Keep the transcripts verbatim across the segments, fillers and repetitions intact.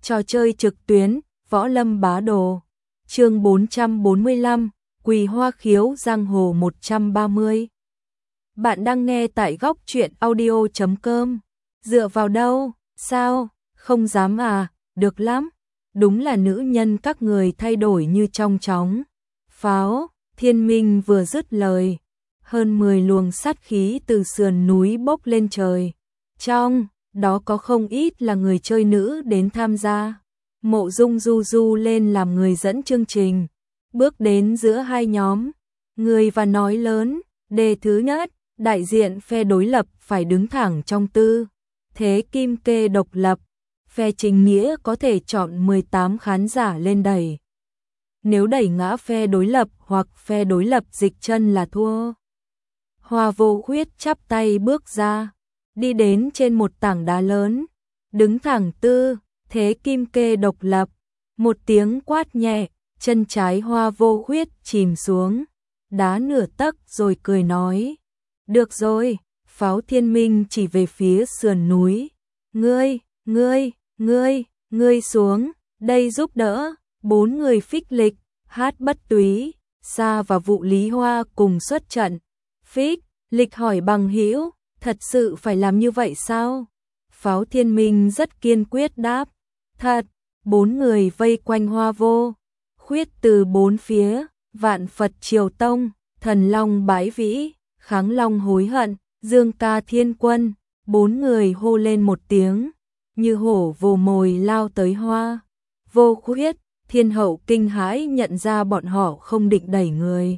Trò chơi trực tuyến, Võ Lâm Bá Đồ. Chương bốn trăm bốn mươi lăm, Quỳ Hoa Khiếu Giang Hồ một trăm ba mươi. Bạn đang nghe tại góc truyện audio chấm com. Dựa vào đâu? Sao? Không dám à? Được lắm. Đúng là nữ nhân các người thay đổi như trong chóng. Pháo, Thiên Minh vừa dứt lời, hơn mười luồng sát khí từ sườn núi bốc lên trời. Trong đó có không ít là người chơi nữ đến tham gia. Mộ Dung du du lên làm người dẫn chương trình, bước đến giữa hai nhóm người và nói lớn. Đề thứ nhất, đại diện phe đối lập phải đứng thẳng trong tư thế kim kê độc lập. Phe chính nghĩa có thể chọn mười tám khán giả lên đẩy. Nếu đẩy ngã phe đối lập hoặc phe đối lập dịch chân là thua. Hoa Vô Khuyết chắp tay bước ra, đi đến trên một tảng đá lớn, đứng thẳng tư thế kim kê độc lập. Một tiếng quát nhẹ, chân trái Hoa Vô Khuyết chìm xuống đá nửa tấc rồi cười nói: "Được rồi." Pháo Thiên Minh chỉ về phía sườn núi: "Ngươi, ngươi, ngươi, ngươi xuống đây giúp đỡ." Bốn người Phích Lịch, Hát Bất Túy, Sa và Vụ Lý Hoa cùng xuất trận. Phích Lịch hỏi bằng hữu: "Thật sự phải làm như vậy sao?" Pháo Thiên Minh rất kiên quyết đáp: "Thật." Bốn người vây quanh Hoa Vô Khuyết từ bốn phía: Vạn Phật Triều Tông, Thần Long Bái Vĩ, Kháng Long Hối Hận, Dương Ca Thiên Quân. Bốn người hô lên một tiếng, như hổ vồ mồi lao tới Hoa Vô Khuyết. Thiên hậu kinh hãi nhận ra bọn họ không định đẩy người,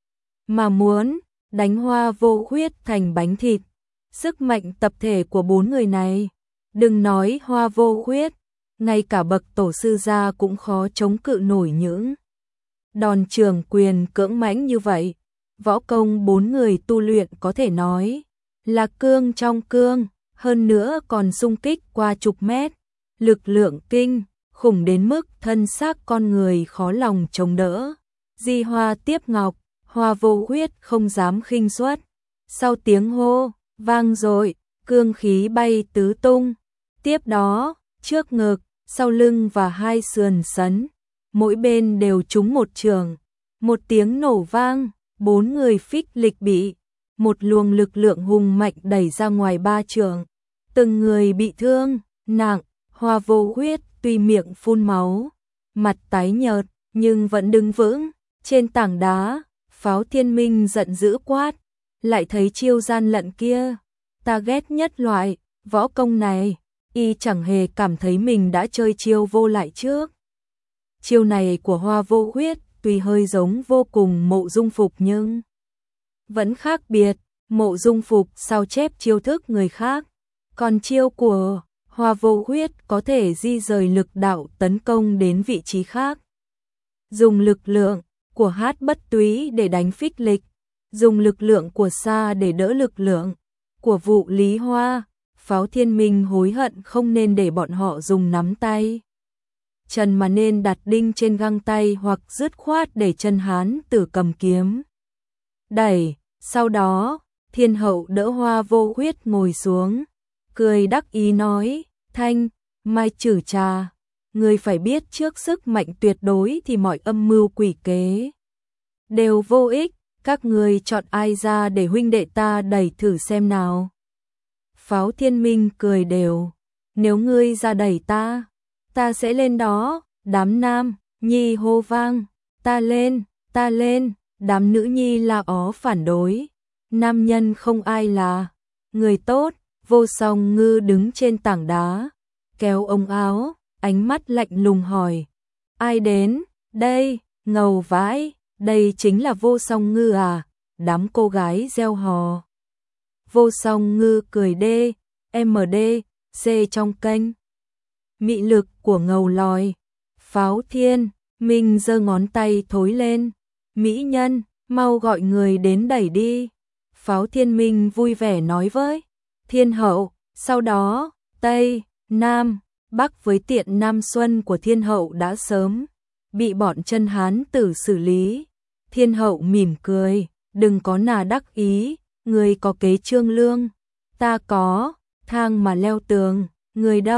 mà muốn đánh Hoa Vô Khuyết thành bánh thịt. Sức mạnh tập thể của bốn người này, đừng nói Hoa Vô Khuyết, ngay cả bậc tổ sư gia cũng khó chống cự nổi những đòn trường quyền cưỡng mãnh như vậy. Võ công bốn người tu luyện có thể nói là cương trong cương, hơn nữa còn xung kích qua chục mét, lực lượng kinh khủng đến mức thân xác con người khó lòng chống đỡ. Di Hoa tiếp ngọc, Hoa Vô Khuyết không dám khinh suất. Sau tiếng hô vang dội, cương khí bay tứ tung. Tiếp đó, trước ngực, sau lưng và hai sườn sấn, mỗi bên đều trúng một trường. Một tiếng nổ vang, bốn người Phích Lịch bị một luồng lực lượng hùng mạnh đẩy ra ngoài ba trường. Từng người bị thương nặng. Hoa Vô Khuyết tuy miệng phun máu, mặt tái nhợt, nhưng vẫn đứng vững trên tảng đá. Pháo Thiên Minh giận dữ quát: "Lại thấy chiêu gian lận kia, ta ghét nhất loại võ công này." Y chẳng hề cảm thấy mình đã chơi chiêu vô lại trước. Chiêu này của Hoa Vô Khuyết tuy hơi giống vô cùng Mộ Dung Phục nhưng vẫn khác biệt. Mộ Dung Phục sao chép chiêu thức người khác, còn chiêu của Hoa Vô Khuyết có thể di rời lực đạo tấn công đến vị trí khác. Dùng lực lượng của Hát Bất Túy để đánh Phích Lịch, dùng lực lượng của Sa để đỡ lực lượng của Vụ Lý Hoa. Pháo Thiên Minh hối hận không nên để bọn họ dùng nắm tay chân mà nên đặt đinh trên găng tay, hoặc dứt khoát để chân Hán Tử cầm kiếm đẩy. Sau đó, Thiên hậu đỡ Hoa Vô Khuyết ngồi xuống, cười đắc ý nói: "Thanh Mai Trử Trà, người phải biết trước sức mạnh tuyệt đối thì mọi âm mưu quỷ kế đều vô ích. Các người chọn ai ra để huynh đệ ta đẩy thử xem nào." Pháo Thiên Minh cười đều: "Nếu ngươi ra đẩy ta, ta sẽ lên đó." Đám nam nhi hô vang: "Ta lên, ta lên." Đám nữ nhi la ó phản đối. Nam nhân không ai là người tốt. Vô Song Ngư đứng trên tảng đá, kéo ống áo, ánh mắt lạnh lùng hỏi: "Ai đến đây?" "Ngầu vãi, đây chính là Vô Song Ngư à?" Đám cô gái reo hò. Vô Song Ngư cười đê, em đê, xê trong kênh. Mị lực của ngầu lòi. Pháo Thiên Minh giơ ngón tay thối lên: "Mỹ nhân, mau gọi người đến đẩy đi." Pháo Thiên Minh vui vẻ nói với Thiên hậu. Sau đó, Tây, Nam, Bắc với Tiện Nam Xuân của Thiên hậu đã sớm bị bọn chân Hán Tử xử lý. Thiên hậu mỉm cười: "Đừng có nà đắc ý, người có kế trương lương, ta có thang mà leo tường, người đâu?"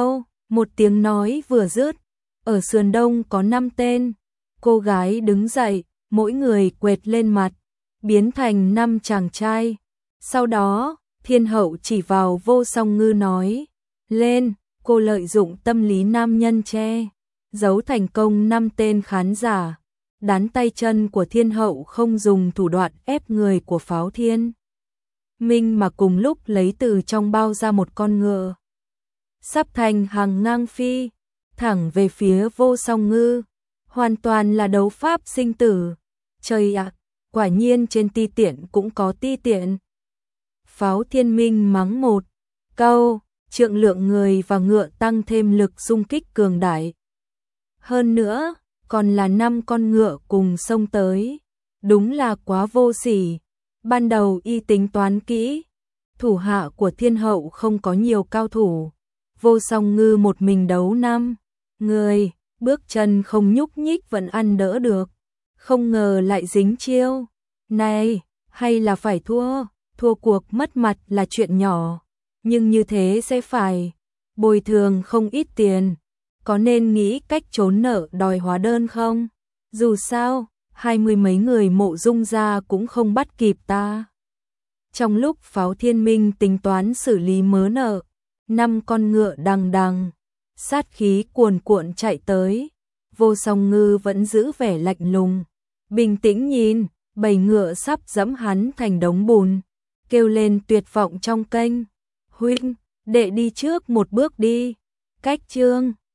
Một tiếng nói vừa dứt, ở sườn đông có năm tên cô gái đứng dậy, mỗi người quệt lên mặt, biến thành năm chàng trai. Sau đó, thiên hậu chỉ vào Vô Song Ngư nói, lên, cô lợi dụng tâm lý nam nhân che giấu thành công năm tên khán giả. Đán tay chân của thiên hậu không dùng thủ đoạn ép người của Pháo Thiên Minh mà cùng lúc lấy từ trong bao ra một con ngựa. Sắp thành hàng ngang phi, thẳng về phía Vô Song Ngư. Hoàn toàn là đấu pháp sinh tử. Trời ạ, quả nhiên trên ti tiện cũng có ti tiện. Pháo Thiên Minh mắng một câu, trượng lượng người và ngựa tăng thêm lực xung kích cường đại. Hơn nữa, còn là năm con ngựa cùng xông tới. Đúng là quá vô sỉ. Ban đầu y tính toán kỹ, thủ hạ của thiên hậu không có nhiều cao thủ. Vô Song Ngư một mình đấu năm người, bước chân không nhúc nhích vẫn ăn đỡ được. Không ngờ lại dính chiêu này, hay là phải thua. Thua cuộc mất mặt là chuyện nhỏ, nhưng như thế sẽ phải bồi thường không ít tiền. Có nên nghĩ cách trốn nợ đòi hóa đơn không? Dù sao, hai mươi mấy người Mộ Dung gia cũng không bắt kịp ta. Trong lúc Pháo Thiên Minh tính toán xử lý mớ nợ, năm con ngựa đằng đằng, sát khí cuồn cuộn chạy tới. Vô Song Ngư vẫn giữ vẻ lạnh lùng, bình tĩnh nhìn, bầy ngựa sắp dẫm hắn thành đống bùn, kêu lên tuyệt vọng trong kênh. Huynh, đệ đi trước một bước đi. Cách chương